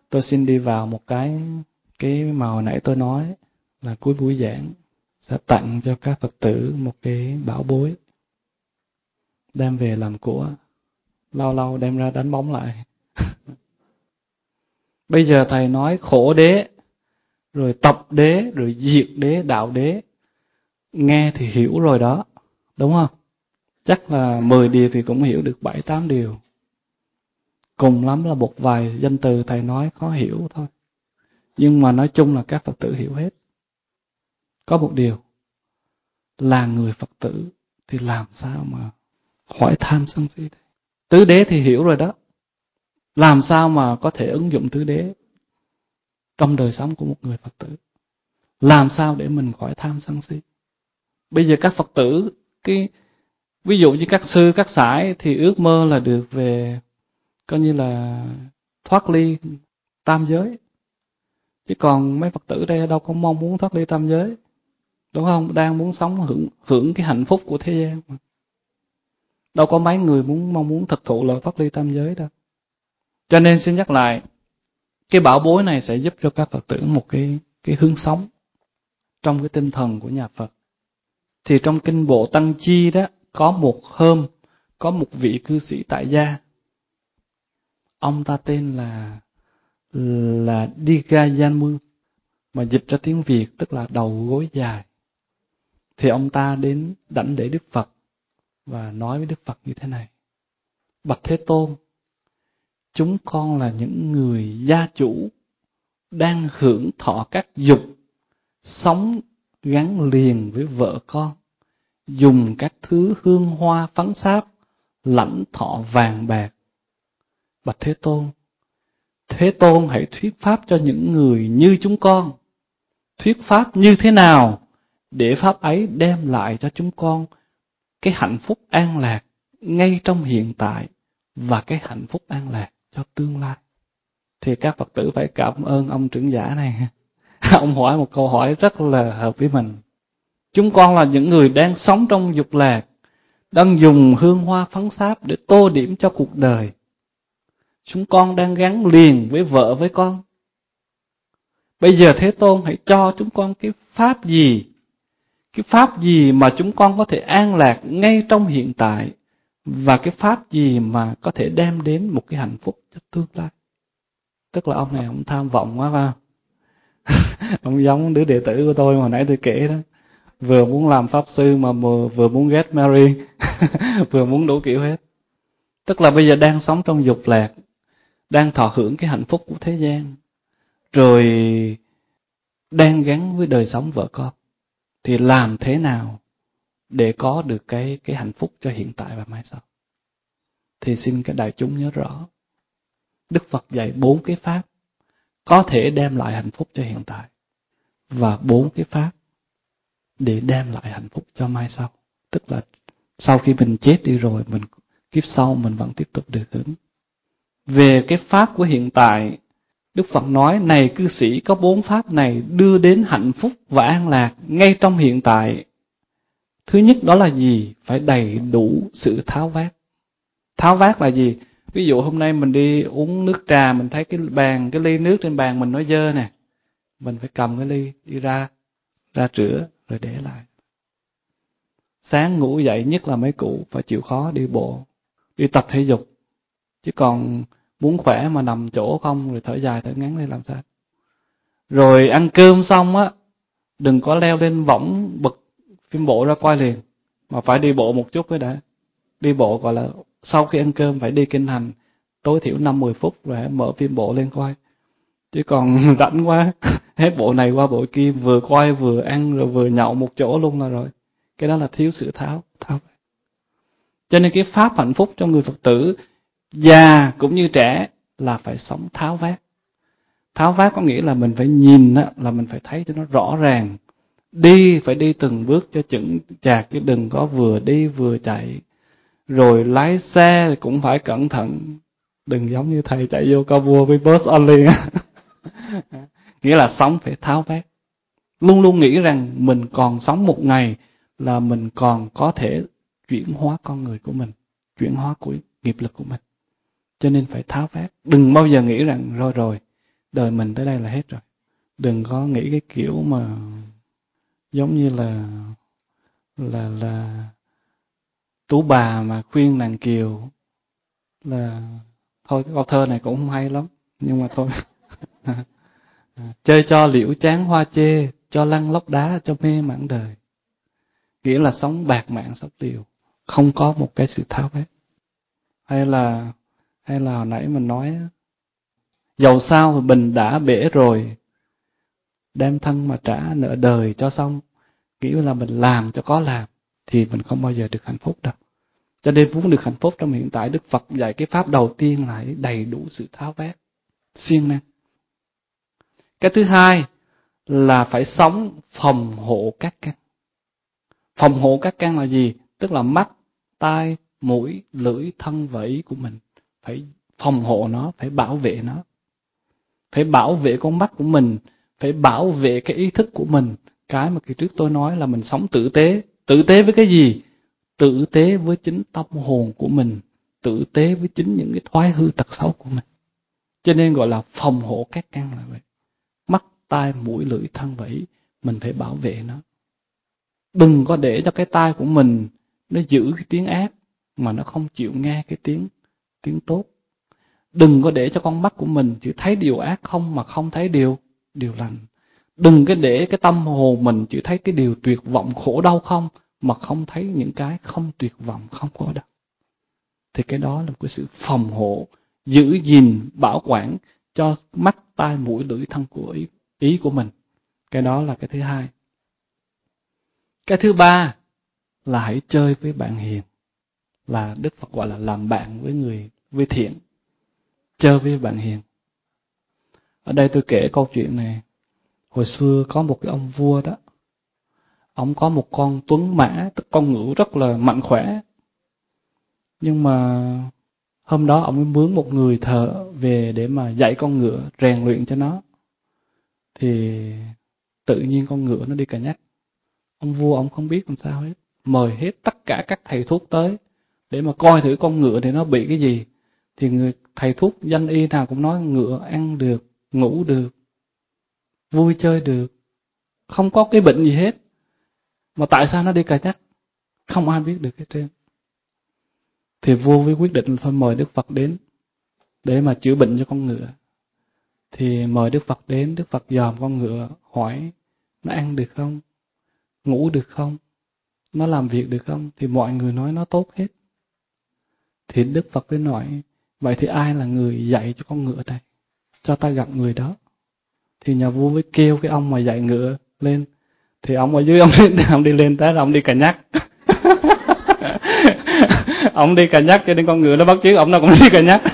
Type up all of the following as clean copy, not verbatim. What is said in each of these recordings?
Tôi xin đi vào một cái mà hồi nãy tôi nói là cuối buổi giảng sẽ tặng cho các Phật tử một cái bảo bối đem về làm của, lâu lâu đem ra đánh bóng lại. Bây giờ thầy nói khổ đế, rồi tập đế, rồi diệt đế, đạo đế, nghe thì hiểu rồi đó, đúng không? Chắc là 10 điều thì cũng hiểu được 7-8 điều. Cùng lắm là một vài danh từ thầy nói khó hiểu thôi. Nhưng mà nói chung là các Phật tử hiểu hết. Có một điều, là người Phật tử thì làm sao mà khỏi tham sân si. Tứ đế thì hiểu rồi đó. Làm sao mà có thể ứng dụng tứ đế trong đời sống của một người Phật tử? Làm sao để mình khỏi tham sân si? Bây giờ các Phật tử, ví dụ như các sư, các sãi thì ước mơ là được về, coi như là thoát ly tam giới. Chứ còn mấy Phật tử đây đâu có mong muốn thoát ly tam giới, đúng không? Đang muốn sống hưởng cái hạnh phúc của thế gian mà. Đâu có mấy người mong muốn thực thụ là thoát ly tam giới đâu. Cho nên xin nhắc lại, cái bảo bối này sẽ giúp cho các Phật tử một cái hướng sống trong cái tinh thần của nhà Phật. Thì trong kinh bộ Tăng Chi đó, có một hôm, có một vị cư sĩ tại gia. Ông ta tên là Digayanu, mà dịch ra tiếng Việt tức là đầu gối dài. Thì ông ta đến đảnh lễ Đức Phật và nói với Đức Phật như thế này: Bạch Thế Tôn, chúng con là những người gia chủ đang hưởng thọ các dục, sống gắn liền với vợ con, dùng các thứ hương hoa phấn sáp, lãnh thọ vàng bạc. Bạch Thế Tôn hãy thuyết pháp cho những người như chúng con. Thuyết pháp như thế nào để pháp ấy đem lại cho chúng con cái hạnh phúc an lạc ngay trong hiện tại và cái hạnh phúc an lạc cho tương lai? Thì các Phật tử phải cảm ơn ông trưởng giả này. Ông hỏi một câu hỏi rất là hợp với mình. Chúng con là những người đang sống trong dục lạc, đang dùng hương hoa phấn sáp để tô điểm cho cuộc đời. Chúng con đang gắn liền với vợ với con. Bây giờ Thế Tôn hãy cho chúng con cái pháp gì? Cái pháp gì mà chúng con có thể an lạc ngay trong hiện tại, và cái pháp gì mà có thể đem đến một cái hạnh phúc cho tương lai? Tức là ông này ông tham vọng quá phải không? Ông giống đứa đệ tử của tôi mà nãy tôi kể đó. Vừa muốn làm pháp sư mà vừa muốn get married, vừa muốn đủ kiểu hết. Tức là bây giờ đang sống trong dục lạc, đang thọ hưởng cái hạnh phúc của thế gian, rồi đang gắn với đời sống vợ con. Thì làm thế nào để có được cái hạnh phúc cho hiện tại và mai sau? Thì xin các đại chúng nhớ rõ, Đức Phật dạy 4 cái pháp có thể đem lại hạnh phúc cho hiện tại, và 4 cái pháp để đem lại hạnh phúc cho mai sau. Tức là sau khi mình chết đi rồi, kiếp sau mình vẫn tiếp tục được hưởng. Về cái pháp của hiện tại, Đức Phật nói: này cư sĩ, có 4 pháp này đưa đến hạnh phúc và an lạc ngay trong hiện tại. Thứ nhất đó là gì? Phải đầy đủ sự tháo vát. Tháo vát là gì? Ví dụ hôm nay mình đi uống nước trà, mình thấy cái ly nước trên bàn mình nó dơ nè, mình phải cầm cái ly đi ra rửa rồi để lại. Sáng ngủ dậy, nhất là mấy cụ phải chịu khó đi bộ, đi tập thể dục. Chứ còn muốn khỏe mà nằm chỗ không rồi thở dài thở ngắn thì làm sao? Rồi ăn cơm xong á, đừng có leo lên võng bật phim bộ ra coi liền, mà phải đi bộ một chút mới đã. Đi bộ gọi là sau khi ăn cơm phải đi kinh hành tối thiểu 5-10 phút rồi hãy mở phim bộ lên coi. Chứ còn rảnh quá, hết bộ này qua bộ kia, vừa coi vừa ăn rồi vừa nhậu một chỗ luôn là rồi. Cái đó là thiếu sự tháo. Cho nên cái pháp hạnh phúc cho người Phật tử già cũng như trẻ là phải sống tháo vát. Tháo vát có nghĩa là mình phải nhìn á, là mình phải thấy cho nó rõ ràng. Đi phải đi từng bước cho chững chạc, chứ đừng có vừa đi vừa chạy. Rồi lái xe cũng phải cẩn thận, đừng giống như thầy chạy vô cao vua với bus only. Nghĩa là sống phải tháo vát. Luôn luôn nghĩ rằng mình còn sống một ngày là mình còn có thể chuyển hóa con người của mình, chuyển hóa của nghiệp lực của mình. Cho nên phải tháo vát. Đừng bao giờ nghĩ rằng rồi đời mình tới đây là hết rồi. Đừng có nghĩ cái kiểu mà giống như là Tú bà mà khuyên nàng kiều là thôi, cái câu thơ này cũng không hay lắm, nhưng mà thôi. Chơi cho liễu chán hoa chê, cho lăn lóc đá, cho mê mãn đời. Nghĩa là sống bạt mạng sống liều, không có một cái sự tháo vát. Hay là hồi nãy mình nói, dầu sao thì bình đã bể rồi, đem thân mà trả nợ đời cho xong. Nghĩa là mình làm cho có làm thì mình không bao giờ được hạnh phúc đâu. Cho nên muốn được hạnh phúc trong hiện tại, Đức Phật dạy cái pháp đầu tiên là đầy đủ sự tháo vát, siêng năng. Cái thứ hai là phải sống phòng hộ các căn. Phòng hộ các căn là gì? Tức là mắt, tai, mũi, lưỡi, thân và ý của mình. Phải phòng hộ nó, phải bảo vệ nó. Phải bảo vệ con mắt của mình, phải bảo vệ cái ý thức của mình. Cái mà kỳ trước tôi nói là mình sống tử tế. Tử tế với cái gì? Tử tế với chính tâm hồn của mình, tử tế với chính những cái thói hư tật xấu của mình. Cho nên gọi là phòng hộ các căn là vậy. Mắt, tai, mũi, lưỡi, thân và ý, mình phải bảo vệ nó. Đừng có để cho cái tai của mình nó giữ cái tiếng ác mà nó không chịu nghe cái tiếng tốt. Đừng có để cho con mắt của mình chỉ thấy điều ác không mà không thấy điều lành. Đừng có để cái tâm hồn mình chỉ thấy cái điều tuyệt vọng khổ đau không mà không thấy những cái không tuyệt vọng, không có đâu. Thì cái đó là một cái sự phòng hộ, giữ gìn, bảo quản cho mắt, tai, mũi, lưỡi, thân của ý của mình. Cái đó là cái thứ hai. Cái thứ ba là hãy chơi với bạn hiền. Là Đức Phật gọi là làm bạn với thiện. Chơi với bạn hiền. Ở đây tôi kể câu chuyện này. Hồi xưa có một cái ông vua đó. Ông có một con tuấn mã, con ngựa rất là mạnh khỏe. Nhưng mà hôm đó ông mới mướn một người thợ về để mà dạy con ngựa, rèn luyện cho nó. Thì tự nhiên con ngựa nó đi cà nhắc. Ông vua ông không biết làm sao hết. Mời hết tất cả các thầy thuốc tới để mà coi thử con ngựa thì nó bị cái gì. Thì thầy thuốc danh y nào cũng nói ngựa ăn được, ngủ được, vui chơi được, không có cái bệnh gì hết. Mà tại sao nó đi cà nhắc? Không ai biết được cái trên. Thì vua mới quyết định là thôi mời Đức Phật đến để mà chữa bệnh cho con ngựa. Thì mời Đức Phật đến, Đức Phật dòm con ngựa, hỏi nó ăn được không? Ngủ được không? Nó làm việc được không? Thì mọi người nói nó tốt hết. Thì Đức Phật mới nói, vậy thì ai là người dạy cho con ngựa này? Cho ta gặp người đó. Thì nhà vua mới kêu cái ông mà dạy ngựa lên. Thì ông ở dưới, ông đi lên tới là ông đi cà nhắc. Ông đi cà nhắc cho nên con ngựa nó bắt chước ông, nó cũng đi cà nhắc.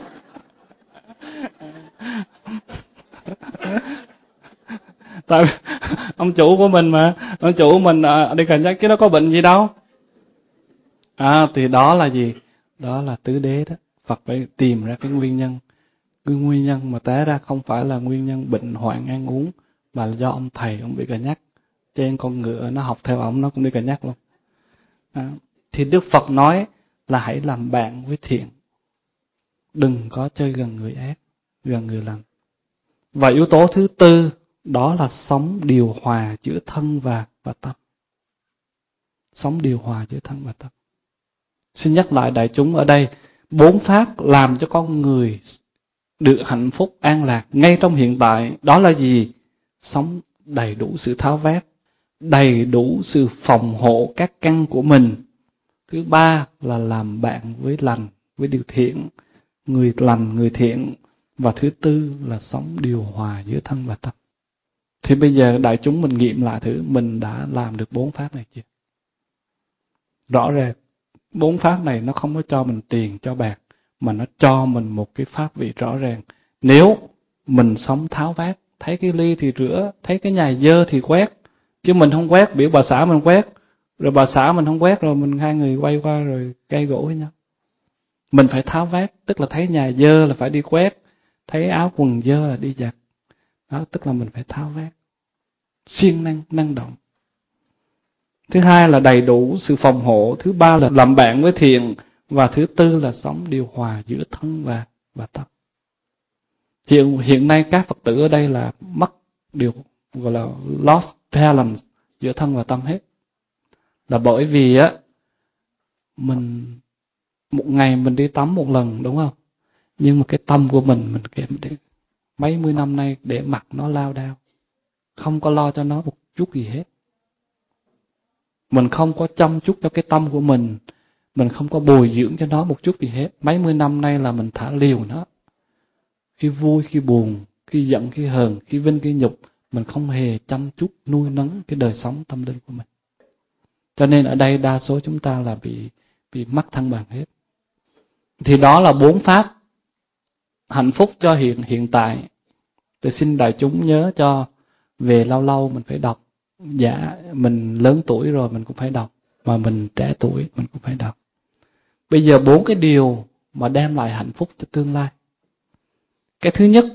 Tại ông chủ của mình mà, ông chủ mình đi cà nhắc chứ nó có bệnh gì đâu. Thì đó là gì? Đó là tứ đế đó. Phật phải tìm ra cái nguyên nhân. Cái nguyên nhân mà té ra không phải là nguyên nhân bệnh hoạn ăn uống, mà là do ông thầy ông bị cà nhắc. Trên con ngựa nó học theo ông nó cũng đi cà nhắc luôn. Thì Đức Phật nói là hãy làm bạn với thiện. Đừng có chơi gần người ác, gần người lành. Và yếu tố thứ tư đó là sống điều hòa giữa thân và tâm. Sống điều hòa giữa thân và tâm. Xin nhắc lại đại chúng ở đây, 4 pháp làm cho con người được hạnh phúc an lạc ngay trong hiện tại. Đó là gì? Sống đầy đủ sự tháo vát, đầy đủ sự phòng hộ các căn của mình. Thứ ba là làm bạn với lành, với điều thiện, người lành, người thiện. Và thứ tư là sống điều hòa giữa thân và tâm. Thì bây giờ đại chúng mình nghiệm lại thử, mình đã làm được 4 pháp này chưa? Rõ ràng 4 pháp này nó không có cho mình tiền, cho bạc, mà nó cho mình một cái pháp vị rõ ràng. Nếu mình sống tháo vát, thấy cái ly thì rửa, thấy cái nhà dơ thì quét, chứ mình không quét, biểu bà xã mình quét, rồi bà xã mình không quét, rồi mình hai người quay qua rồi gây gỗ với nhau. Mình phải tháo vát, tức là thấy nhà dơ là phải đi quét, thấy áo quần dơ là đi giặt. Đó, tức là mình phải tháo vát, siêng năng, năng động. Thứ hai là đầy đủ sự phòng hộ, thứ ba là làm bạn với thiện, và thứ tư là sống điều hòa giữa thân và tâm. Hiện nay các Phật tử ở đây là mất điều gọi là lost balance giữa thân và tâm hết. Là bởi vì á, mình một ngày mình đi tắm một lần, đúng không? Nhưng mà cái tâm của mình kể mấy mươi năm nay để mặc nó lao đao, không có lo cho nó một chút gì hết. Mình không có chăm chút cho cái tâm của mình không có bồi dưỡng cho nó một chút gì hết. Mấy mươi năm nay là mình thả liều nó. Khi vui, khi buồn, khi giận, khi hờn, khi vinh, khi nhục, mình không hề chăm chút nuôi nấng cái đời sống tâm linh của mình. Cho nên ở đây đa số chúng ta là bị mất thăng bằng hết. Thì đó là 4 pháp hạnh phúc cho hiện tại. Tôi xin đại chúng nhớ cho, về lâu lâu mình phải đọc. Dạ, mình lớn tuổi rồi mình cũng phải đọc, mà mình trẻ tuổi mình cũng phải đọc. Bây giờ 4 cái điều mà đem lại hạnh phúc cho tương lai. Cái thứ nhất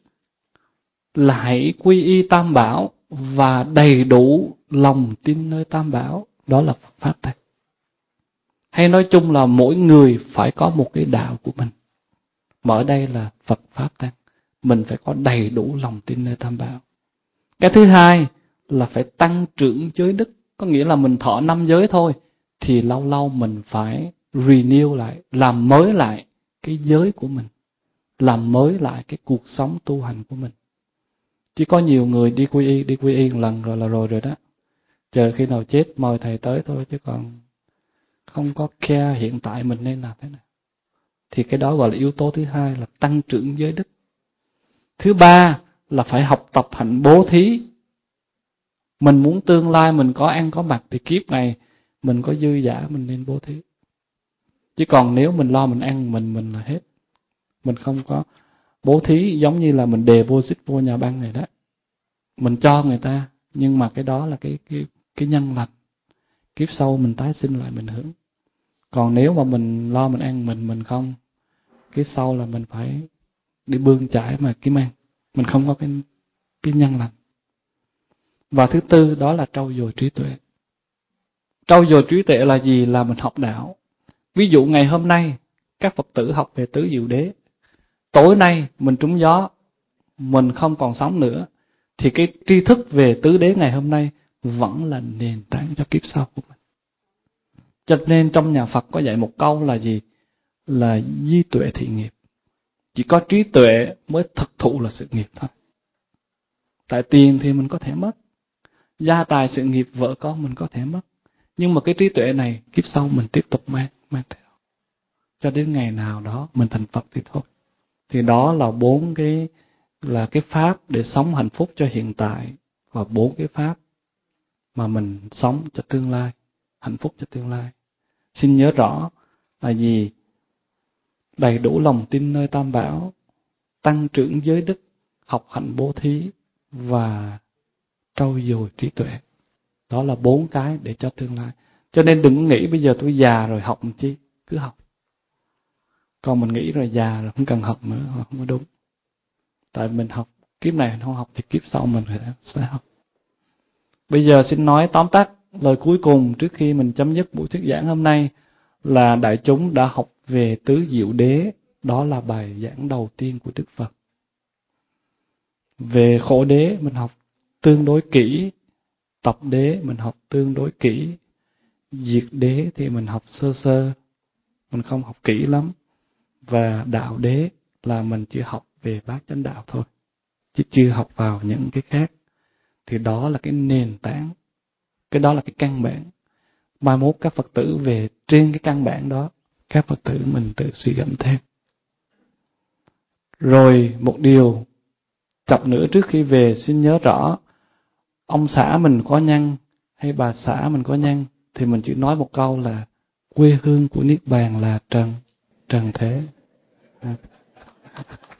là hãy quy y Tam Bảo và đầy đủ lòng tin nơi Tam Bảo. Đó là Phật Pháp Tăng. Hay nói chung là mỗi người phải có một cái đạo của mình. Mà ở đây là Phật Pháp Tăng. Mình phải có đầy đủ lòng tin nơi Tam Bảo. Cái thứ hai là phải tăng trưởng giới đức. Có nghĩa là mình thọ 5 giới thôi, thì lâu lâu mình phải renew lại, làm mới lại cái giới của mình, làm mới lại cái cuộc sống tu hành của mình. Chỉ có nhiều người đi quy y một lần rồi là rồi đó. Chờ khi nào chết mời thầy tới thôi, chứ còn không có care hiện tại mình nên làm thế nào. Thì cái đó gọi là yếu tố thứ hai, là tăng trưởng giới đức. Thứ ba là phải học tập hạnh bố thí. Mình muốn tương lai mình có ăn có mặc thì kiếp này mình có dư dả mình nên bố thí. Chứ còn nếu mình lo mình ăn mình là hết. Mình không có bố thí, giống như là mình deposit vô nhà băng này đó. Mình cho người ta, nhưng mà cái đó là cái nhân lành. Kiếp sau mình tái sinh lại mình hưởng. Còn nếu mà mình lo mình ăn mình không, kiếp sau là mình phải đi bươn chải mà kiếm ăn. Mình không có cái nhân lành. Và thứ tư đó là trau dồi trí tuệ. Trau dồi trí tuệ là gì? Là mình học đạo. Ví dụ ngày hôm nay các Phật tử học về tứ diệu đế, tối nay mình trúng gió, mình không còn sống nữa, thì cái tri thức về tứ đế ngày hôm nay vẫn là nền tảng cho kiếp sau của mình. Cho nên trong nhà Phật có dạy một câu là gì? Là di tuệ thị nghiệp. Chỉ có trí tuệ mới thực thụ là sự nghiệp thôi. Tại tiền thì mình có thể mất, gia tài sự nghiệp vợ con mình có thể mất, nhưng mà cái trí tuệ này kiếp sau mình tiếp tục mang theo, cho đến ngày nào đó mình thành Phật thì thôi. Thì đó là 4 cái pháp để sống hạnh phúc cho hiện tại, và 4 cái pháp mà mình sống cho tương lai, hạnh phúc cho tương lai. Xin nhớ rõ là gì? Đầy đủ lòng tin nơi Tam Bảo, tăng trưởng giới đức, học hạnh bố thí và trau dồi trí tuệ. Đó là 4 cái để cho tương lai. Cho nên đừng nghĩ bây giờ tôi già rồi học làm chi, cứ học. Còn mình nghĩ rồi già rồi không cần học nữa, không có đúng. Tại mình học kiếp này không học thì kiếp sau mình sẽ học. Bây giờ xin nói tóm tắt lời cuối cùng trước khi mình chấm dứt buổi thuyết giảng hôm nay, là đại chúng đã học về tứ diệu đế. Đó là bài giảng đầu tiên của Đức Phật. Về khổ đế mình học tương đối kỹ, tập đế mình học tương đối kỹ, diệt đế thì mình học sơ sơ, mình không học kỹ lắm. Và đạo đế là mình chỉ học về bát chánh đạo thôi, chứ chưa học vào những cái khác. Thì đó là cái nền tảng, cái đó là cái căn bản. Mai mốt các Phật tử về trên cái căn bản đó, các Phật tử mình tự suy gẫm thêm. Rồi một điều chập nữa trước khi về, xin nhớ rõ, ông xã mình có nhân hay bà xã mình có nhân, thì mình chỉ nói một câu là quê hương của Niết Bàn là trần thế.